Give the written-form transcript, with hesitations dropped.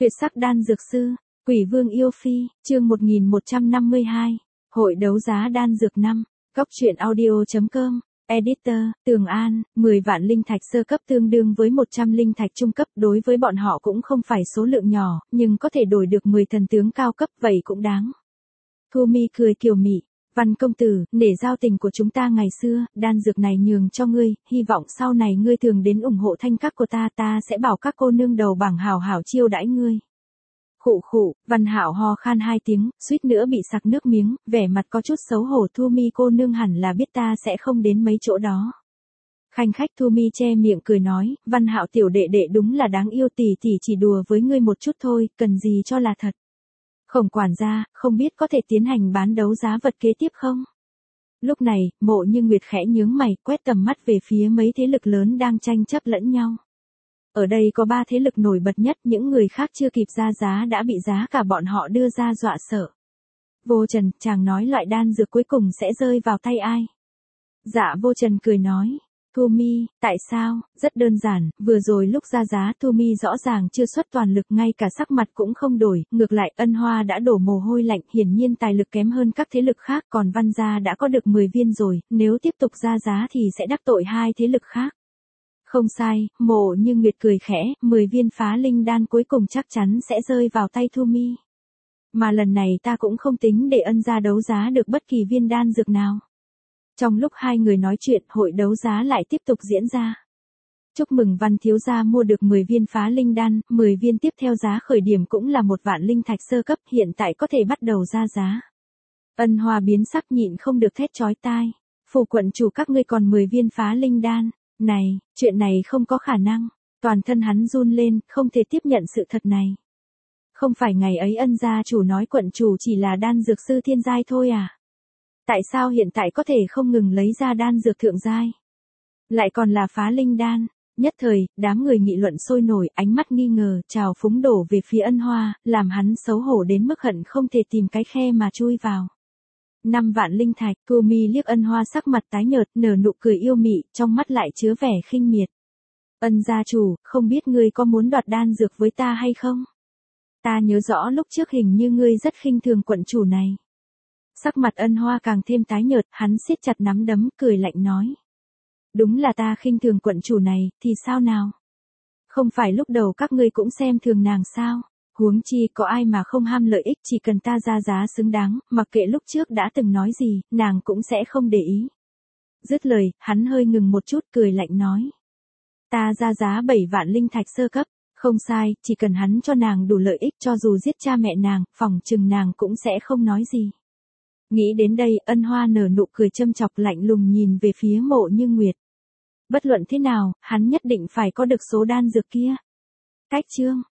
Tuyệt sắc đan dược sư, Quỷ Vương yêu phi, chương 1152, Hội đấu giá đan dược 5, Góc truyện audio.com, Editor, Tường An, 10 vạn linh thạch sơ cấp tương đương với 100 linh thạch trung cấp, đối với bọn họ cũng không phải số lượng nhỏ, nhưng có thể đổi được 10 thần tướng cao cấp vậy cũng đáng. Thu Mi cười kiều mị, Văn công tử, nể giao tình của chúng ta ngày xưa, đan dược này nhường cho ngươi, hy vọng sau này ngươi thường đến ủng hộ thanh các của ta sẽ bảo các cô nương đầu bảng hảo hảo chiêu đãi ngươi. Khụ khụ, Văn Hạo ho khan 2 tiếng, suýt nữa bị sặc nước miếng, vẻ mặt có chút xấu hổ. Thu Mi cô nương hẳn là biết ta sẽ không đến mấy chỗ đó. Khanh khách. Thu Mi che miệng cười nói, Văn Hạo tiểu đệ đệ đúng là đáng yêu, tỷ tỷ chỉ đùa với ngươi một chút thôi, cần gì cho là thật. Khổng quản gia, không biết có thể tiến hành bán đấu giá vật kế tiếp không? Lúc này, Mộ Như Nguyệt khẽ nhướng mày, quét tầm mắt về phía mấy thế lực lớn đang tranh chấp lẫn nhau. Ở đây có 3 thế lực nổi bật nhất, những người khác chưa kịp ra giá đã bị giá cả bọn họ đưa ra dọa sợ. Vô Trần, chàng nói loại đan dược cuối cùng sẽ rơi vào tay ai? Dạ Vô Trần cười nói. Thu Mi, tại sao? Rất đơn giản, vừa rồi lúc ra giá Thu Mi rõ ràng chưa xuất toàn lực, ngay cả sắc mặt cũng không đổi, ngược lại Ân Hoa đã đổ mồ hôi lạnh, hiển nhiên tài lực kém hơn các thế lực khác, còn Văn gia đã có được 10 viên rồi, nếu tiếp tục ra giá thì sẽ đắc tội 2 thế lực khác. Không sai, Mộ Như Nguyệt cười khẽ, 10 viên phá linh đan cuối cùng chắc chắn sẽ rơi vào tay Thu Mi. Mà lần này ta cũng không tính để Ân gia đấu giá được bất kỳ viên đan dược nào. Trong lúc hai người nói chuyện, hội đấu giá lại tiếp tục diễn ra. Chúc mừng Văn thiếu gia mua được 10 viên phá linh đan, 10 viên tiếp theo giá khởi điểm cũng là 1 vạn linh thạch sơ cấp, hiện tại có thể bắt đầu ra giá. Ân Hoa biến sắc nhịn không được thét chói tai. Phủ quận chủ các ngươi còn 10 viên phá linh đan. Này, chuyện này không có khả năng. Toàn thân hắn run lên, không thể tiếp nhận sự thật này. Không phải ngày ấy Ân gia chủ nói quận chủ chỉ là đan dược sư thiên giai thôi à? Tại sao hiện tại có thể không ngừng lấy ra đan dược thượng giai? Lại còn là phá linh đan. Nhất thời, đám người nghị luận sôi nổi, ánh mắt nghi ngờ, trào phúng đổ về phía Ân Hoa, làm hắn xấu hổ đến mức hận không thể tìm cái khe mà chui vào. 5 vạn linh thạch. Thu Mi liếc Ân Hoa sắc mặt tái nhợt, nở nụ cười yêu mị, trong mắt lại chứa vẻ khinh miệt. Ân gia chủ, không biết ngươi có muốn đoạt đan dược với ta hay không? Ta nhớ rõ lúc trước hình như ngươi rất khinh thường quận chủ này. Sắc mặt Ân Hoa càng thêm tái nhợt, hắn siết chặt nắm đấm, cười lạnh nói. Đúng là ta khinh thường quận chủ này, thì sao nào? Không phải lúc đầu các ngươi cũng xem thường nàng sao? Huống chi có ai mà không ham lợi ích, chỉ cần ta ra giá xứng đáng, mặc kệ lúc trước đã từng nói gì, nàng cũng sẽ không để ý. Dứt lời, hắn hơi ngừng một chút, cười lạnh nói. Ta ra giá 7 vạn linh thạch sơ cấp, không sai, chỉ cần hắn cho nàng đủ lợi ích, cho dù giết cha mẹ nàng, phỏng chừng nàng cũng sẽ không nói gì. Nghĩ đến đây, Ân Hoa nở nụ cười châm chọc, lạnh lùng nhìn về phía Mộ Như Nguyệt. Bất luận thế nào, hắn nhất định phải có được số đan dược kia. Cách chương